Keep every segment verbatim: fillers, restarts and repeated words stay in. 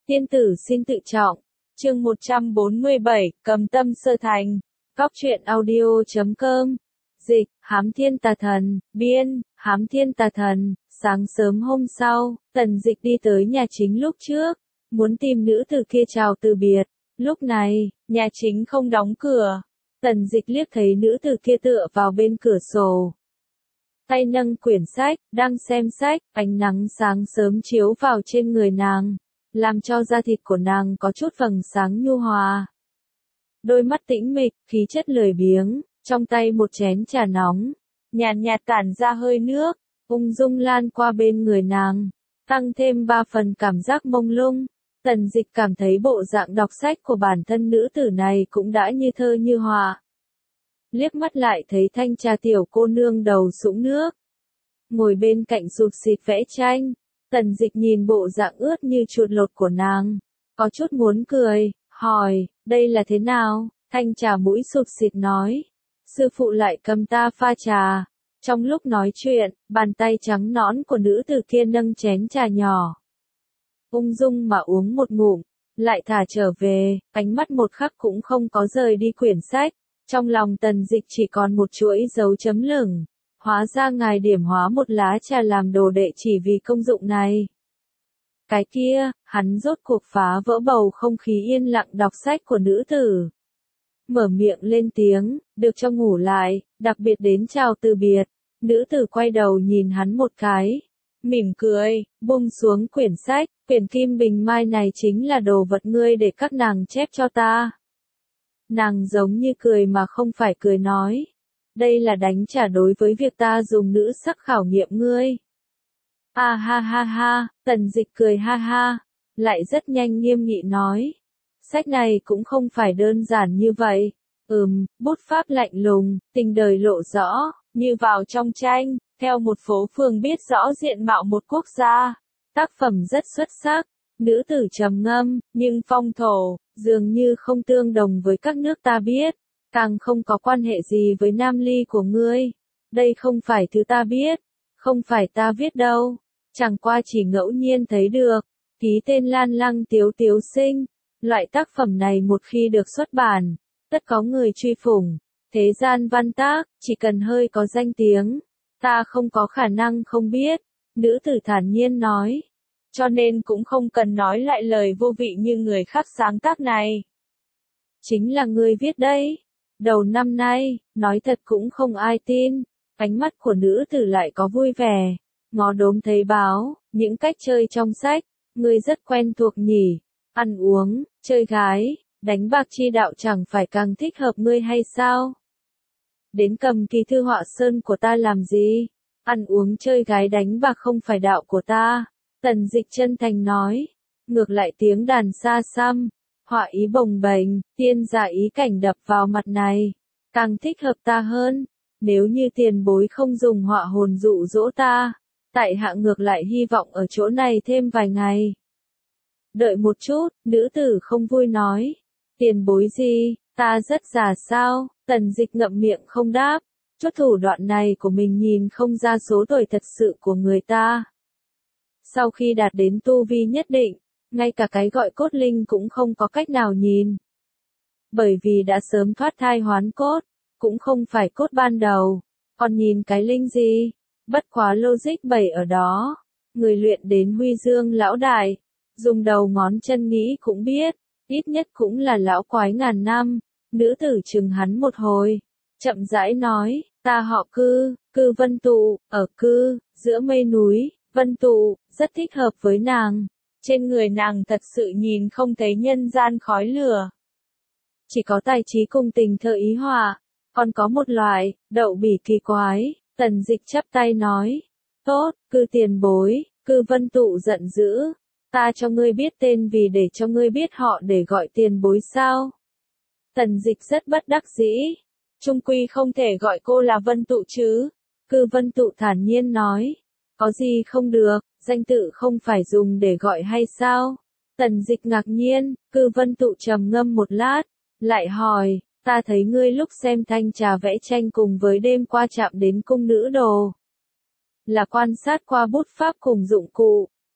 Tiên tử xin tự trọng. Chương một trăm bốn mươi bảy, Cầm tâm sơ thành. Góc truyện audio chấm com. Dịch, Hám Thiên Tà Thần, biên, Hám Thiên Tà Thần. Sáng sớm hôm sau, Tần Dịch đi tới nhà chính lúc trước, muốn tìm nữ tử kia chào từ biệt. Lúc này, nhà chính không đóng cửa. Tần Dịch liếc thấy nữ tử kia tựa vào bên cửa sổ, tay nâng quyển sách, đang xem sách, ánh nắng sáng sớm chiếu vào trên người nàng, làm cho da thịt của nàng có chút vầng sáng nhu hòa. Đôi mắt tĩnh mịch, khí chất lười biếng, trong tay một chén trà nóng, nhàn nhạt tản ra hơi nước, ung dung lan qua bên người nàng, tăng thêm ba phần cảm giác mông lung. Tần Dịch cảm thấy bộ dạng đọc sách của bản thân nữ tử này cũng đã như thơ như họa. Liếc mắt lại thấy thanh trà tiểu cô nương đầu sũng nước, ngồi bên cạnh sụp xịt vẽ tranh. Tần Dịch nhìn bộ dạng ướt như chuột lột của nàng, có chút muốn cười, hỏi, đây là thế nào? Thanh trà mũi sụp xịt nói, sư phụ lại cầm ta pha trà. Trong lúc nói chuyện, bàn tay trắng nõn của nữ tử kia nâng chén trà nhỏ, ung dung mà uống một ngụm, lại thả trở về, ánh mắt một khắc cũng không có rời đi quyển sách. Trong lòng Tần Dịch chỉ còn một chuỗi dấu chấm lửng. Hóa ra ngài điểm hóa một lá trà làm đồ đệ chỉ vì công dụng này. Cái kia, hắn rốt cuộc phá vỡ bầu không khí yên lặng đọc sách của nữ tử. Mở miệng lên tiếng, được cho ngủ lại, đặc biệt đến chào từ biệt. Nữ tử quay đầu nhìn hắn một cái, mỉm cười, buông xuống quyển sách, quyển kim bình mai này chính là đồ vật ngươi để các nàng chép cho ta. Nàng giống như cười mà không phải cười nói, đây là đánh trả đối với việc ta dùng nữ sắc khảo nghiệm ngươi. À ha ha ha, Tần Dịch cười ha ha, lại rất nhanh nghiêm nghị nói, sách này cũng không phải đơn giản như vậy. Ừm, bút pháp lạnh lùng, tình đời lộ rõ, như vào trong tranh, theo một phố phường biết rõ diện mạo một quốc gia. Tác phẩm rất xuất sắc. Nữ tử trầm ngâm, nhưng phong thổ, dường như không tương đồng với các nước ta biết, càng không có quan hệ gì với Nam Ly của ngươi. Đây không phải thứ ta biết, không phải ta viết đâu, chẳng qua chỉ ngẫu nhiên thấy được, ký tên Lan Lăng Tiếu Tiếu Sinh. Loại tác phẩm này một khi được xuất bản, tất có người truy phủng, thế gian văn tác, chỉ cần hơi có danh tiếng, ta không có khả năng không biết. Nữ tử thản nhiên nói. Cho nên cũng không cần nói lại lời vô vị như người khác sáng tác này. Chính là ngươi viết đấy. Đầu năm nay, nói thật cũng không ai tin. Ánh mắt của nữ tử lại có vui vẻ. Ngó đốm thấy báo, những cách chơi trong sách, ngươi rất quen thuộc nhỉ. Ăn uống, chơi gái, đánh bạc chi đạo chẳng phải càng thích hợp ngươi hay sao? Đến cầm kỳ thư họa sơn của ta làm gì? Ăn uống chơi gái đánh bạc không phải đạo của ta. Tần Dịch chân thành nói, ngược lại tiếng đàn xa xăm, họa ý bồng bềnh, tiên giả ý cảnh đập vào mặt này, càng thích hợp ta hơn. Nếu như tiền bối không dùng họa hồn dụ dỗ ta, tại hạ ngược lại hy vọng ở chỗ này thêm vài ngày. Đợi một chút, nữ tử không vui nói, tiền bối gì, ta rất già sao? Tần Dịch ngậm miệng không đáp, chút thủ đoạn này của mình nhìn không ra số tuổi thật sự của người ta. Sau khi đạt đến tu vi nhất định, ngay cả cái gọi cốt linh cũng không có cách nào nhìn. Bởi vì đã sớm thoát thai hoán cốt, cũng không phải cốt ban đầu, còn nhìn cái linh gì, bất quá logic bày ở đó. Người luyện đến huy dương lão đại, dùng đầu ngón chân nghĩ cũng biết, ít nhất cũng là lão quái ngàn năm. Nữ tử chừng hắn một hồi, chậm rãi nói, ta họ Cư, Cư Vân Tụ, ở Cư, giữa mây núi. Vân Tụ, rất thích hợp với nàng. Trên người nàng thật sự nhìn không thấy nhân gian khói lửa. Chỉ có tài trí cùng tình thơ ý họa. Còn có một loại, đậu bỉ kỳ quái. Tần Dịch chắp tay nói. Tốt, Cư tiền bối. Cư Vân Tụ giận dữ. Ta cho ngươi biết tên vì để cho ngươi biết họ để gọi tiền bối sao? Tần Dịch rất bất đắc dĩ. Trung quy không thể gọi cô là Vân Tụ chứ. Cư Vân Tụ thản nhiên nói. Có gì không được, danh tự không phải dùng để gọi hay sao? Tần Dịch ngạc nhiên, Cư Vân Tụ trầm ngâm một lát, lại hỏi, ta thấy ngươi lúc xem thanh trà vẽ tranh cùng với đêm qua chạm đến cung nữ đồ. Là quan sát qua bút pháp cùng dụng cụ,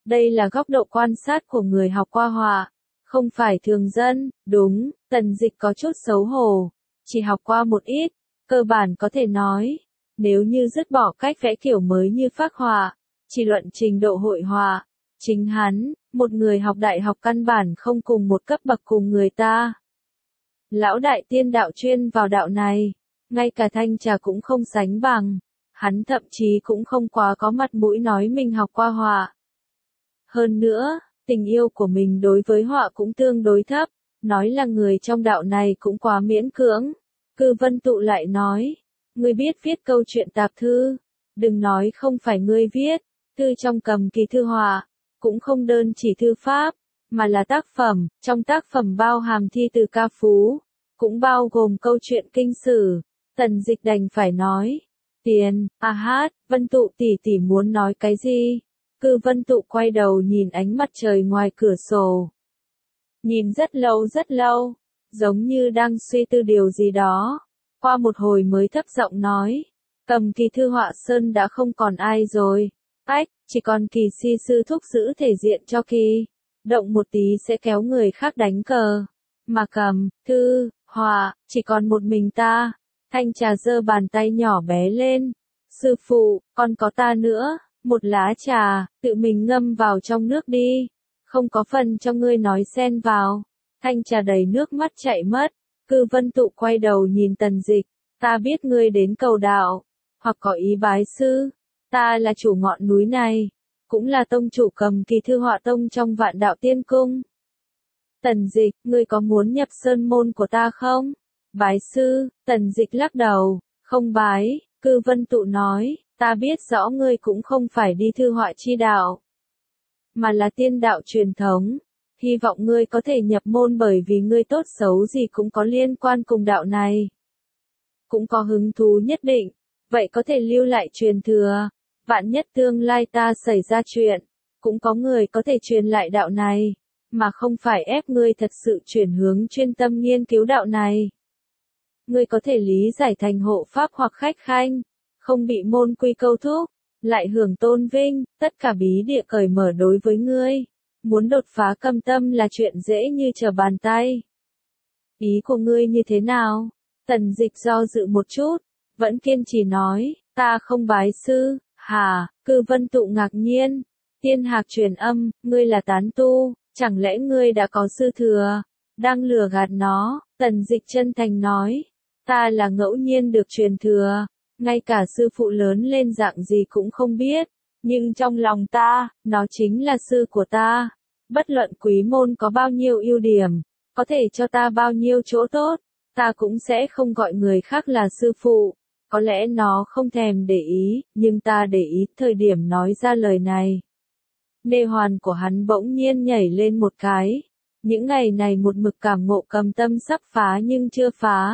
Đây là góc độ quan sát của người học qua họa, không phải thường dân, đúng, Tần Dịch có chút xấu hổ, chỉ học qua một ít, cơ bản có thể nói, nếu như dứt bỏ cách vẽ kiểu mới như phác họa, chỉ luận trình độ hội họa, chính hắn, một người học đại học căn bản không cùng một cấp bậc cùng người ta. Lão đại tiên đạo chuyên vào đạo này, ngay cả thanh trà cũng không sánh bằng, hắn thậm chí cũng không quá có mặt mũi nói mình học qua họa. Hơn nữa, tình yêu của mình đối với họa cũng tương đối thấp, nói là người trong đạo này cũng quá miễn cưỡng. Cư Vân Tụ lại nói, ngươi biết viết câu chuyện tạp thư, đừng nói không phải ngươi viết, thư trong cầm kỳ thư họa, cũng không đơn chỉ thư pháp, mà là tác phẩm, trong tác phẩm bao hàm thi từ ca phú, cũng bao gồm câu chuyện kinh sử. Tần Dịch đành phải nói, tiền, a hát, Vân Tụ tỷ tỷ muốn nói cái gì? Cư Vân Tụ quay đầu nhìn ánh mặt trời ngoài cửa sổ. Nhìn rất lâu rất lâu, giống như đang suy tư điều gì đó. Qua một hồi mới thấp giọng nói, cầm kỳ thư họa sơn đã không còn ai rồi. Ách, chỉ còn Kỳ si sư thúc giữ thể diện cho Kỳ. Động một tí sẽ kéo người khác đánh cờ. Mà cầm, thư, họa, chỉ còn một mình ta. Thanh trà giơ bàn tay nhỏ bé lên. Sư phụ, còn có ta nữa. Một lá trà, tự mình ngâm vào trong nước đi. Không có phần cho ngươi nói xen vào. Thanh trà đầy nước mắt chạy mất. Cư Vân Tụ quay đầu nhìn Tần Dịch. Ta biết ngươi đến cầu đạo. Hoặc có ý bái sư. Ta là chủ ngọn núi này. Cũng là tông chủ cầm kỳ thư họa tông trong Vạn Đạo Tiên Cung. Tần Dịch, ngươi có muốn nhập sơn môn của ta không? Bái sư, Tần Dịch lắc đầu. Không bái. Cư Vân Tụ nói. Ta biết rõ ngươi cũng không phải đi thư họa chi đạo, mà là tiên đạo truyền thống. Hy vọng ngươi có thể nhập môn bởi vì ngươi tốt xấu gì cũng có liên quan cùng đạo này. Cũng có hứng thú nhất định, vậy có thể lưu lại truyền thừa. Vạn nhất tương lai ta xảy ra chuyện, cũng có người có thể truyền lại đạo này, mà không phải ép ngươi thật sự chuyển hướng chuyên tâm nghiên cứu đạo này. Ngươi có thể lý giải thành hộ pháp hoặc khách khanh. Không bị môn quy câu thúc, lại hưởng tôn vinh, tất cả bí địa cởi mở đối với ngươi. Muốn đột phá cầm tâm là chuyện dễ như trở bàn tay. Ý của ngươi như thế nào? Tần Dịch do dự một chút, vẫn kiên trì nói, ta không bái sư. Hả? Cư Vân Tụ ngạc nhiên. Tiên hạc truyền âm, ngươi là tán tu, chẳng lẽ ngươi đã có sư thừa? Đang lừa gạt nó. Tần Dịch chân thành nói, ta là ngẫu nhiên được truyền thừa. Ngay cả sư phụ lớn lên dạng gì cũng không biết, nhưng trong lòng ta, nó chính là sư của ta. Bất luận quý môn có bao nhiêu ưu điểm, có thể cho ta bao nhiêu chỗ tốt, ta cũng sẽ không gọi người khác là sư phụ. Có lẽ nó không thèm để ý, nhưng ta để ý thời điểm nói ra lời này. Nê hoàn của hắn bỗng nhiên nhảy lên một cái. Những ngày này một mực cảm ngộ cầm tâm sắp phá nhưng chưa phá.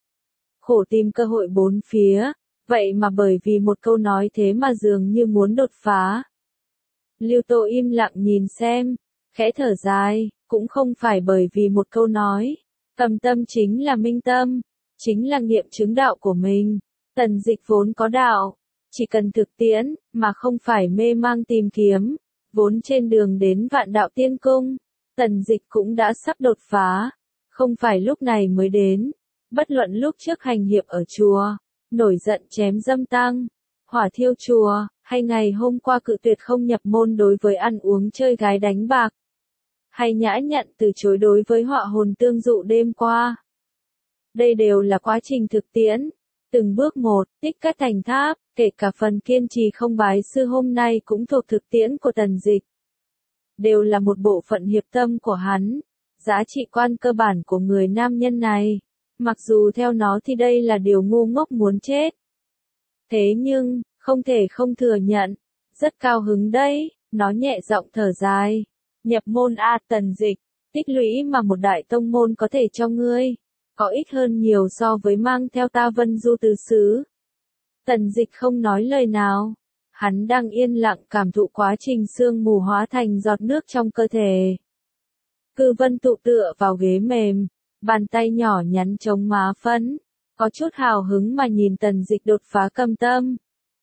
Khổ tìm cơ hội bốn phía. Vậy mà bởi vì một câu nói thế mà dường như muốn đột phá. Lưu Tô im lặng nhìn xem, khẽ thở dài, cũng không phải bởi vì một câu nói. Cầm tâm chính là minh tâm, chính là nghiệm chứng đạo của mình. Tần Dịch vốn có đạo, chỉ cần thực tiễn, mà không phải mê mang tìm kiếm. Vốn trên đường đến Vạn Đạo Tiên Cung, Tần Dịch cũng đã sắp đột phá, không phải lúc này mới đến. Bất luận lúc trước hành hiệp ở chùa, nổi giận chém dâm tăng, hỏa thiêu chùa, hay ngày hôm qua cự tuyệt không nhập môn đối với ăn uống chơi gái đánh bạc, hay nhã nhặn từ chối đối với họa hồn tương dụ đêm qua. Đây đều là quá trình thực tiễn, từng bước một, tích cắt thành tháp, kể cả phần kiên trì không bái sư hôm nay cũng thuộc thực tiễn của Tần Dịch. Đều là một bộ phận hiệp tâm của hắn, giá trị quan cơ bản của người nam nhân này. Mặc dù theo nó thì đây là điều ngu ngốc muốn chết. Thế nhưng, không thể không thừa nhận, rất cao hứng đấy, nó nhẹ giọng thở dài. Nhập môn A Tần Dịch, tích lũy mà một đại tông môn có thể cho ngươi, có ít hơn nhiều so với mang theo ta vân du tứ xứ. Tần Dịch không nói lời nào, hắn đang yên lặng cảm thụ quá trình sương mù hóa thành giọt nước trong cơ thể. Cư Vân Tụ tựa vào ghế mềm. Bàn tay nhỏ nhắn chống má phấn, có chút hào hứng mà nhìn Tần Dịch đột phá cầm tâm.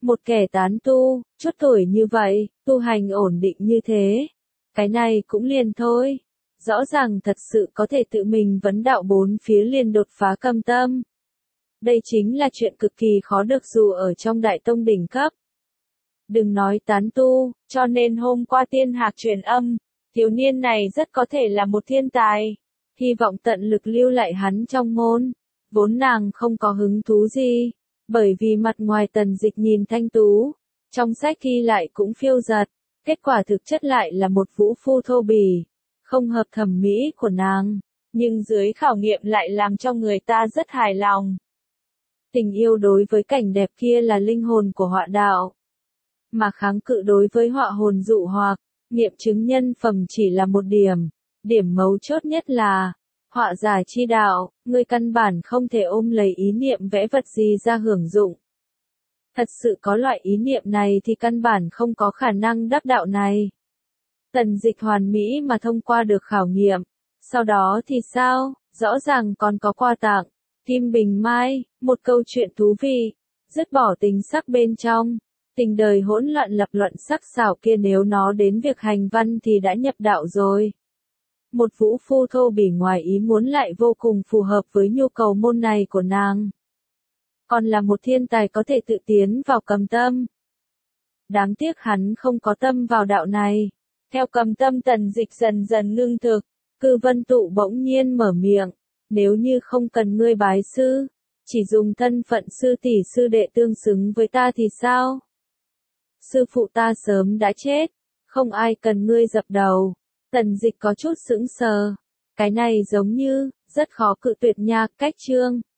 Một kẻ tán tu, chút tuổi như vậy, tu hành ổn định như thế. Cái này cũng liền thôi. Rõ ràng thật sự có thể tự mình vấn đạo bốn phía liền đột phá cầm tâm. Đây chính là chuyện cực kỳ khó được dù ở trong đại tông đỉnh cấp. Đừng nói tán tu, cho nên hôm qua tiên hạc truyền âm, thiếu niên này rất có thể là một thiên tài. Hy vọng tận lực lưu lại hắn trong môn. Vốn nàng không có hứng thú gì, bởi vì mặt ngoài Tần Dịch nhìn thanh tú, trong sách ghi lại cũng phiêu giật, kết quả thực chất lại là một vũ phu thô bỉ, không hợp thẩm mỹ của nàng, nhưng dưới khảo nghiệm lại làm cho người ta rất hài lòng. Tình yêu đối với cảnh đẹp kia là linh hồn của họa đạo, mà kháng cự đối với họa hồn dụ hoặc, nghiệm chứng nhân phẩm chỉ là một điểm, điểm mấu chốt nhất là họa giả chi đạo, người căn bản không thể ôm lấy ý niệm vẽ vật gì ra hưởng dụng. Thật sự có loại ý niệm này thì căn bản không có khả năng đắc đạo này. Tần Dịch hoàn mỹ mà thông qua được khảo nghiệm, sau đó thì sao, rõ ràng còn có quà tặng, Kim Bình Mai, một câu chuyện thú vị, dứt bỏ tình sắc bên trong, tình đời hỗn loạn lập luận sắc sảo kia nếu nó đến việc hành văn thì đã nhập đạo rồi. Một vũ phu thô bỉ ngoài ý muốn lại vô cùng phù hợp với nhu cầu môn này của nàng. Còn là một thiên tài có thể tự tiến vào cầm tâm. Đáng tiếc hắn không có tâm vào đạo này. Theo cầm tâm Tần Dịch dần dần ngưng thực, Cư Vân Tụ bỗng nhiên mở miệng. Nếu như không cần ngươi bái sư, chỉ dùng thân phận sư tỷ sư đệ tương xứng với ta thì sao? Sư phụ ta sớm đã chết, không ai cần ngươi dập đầu. Tần Dịch có chút sững sờ. Cái này giống như, rất khó cự tuyệt nha, cách chương.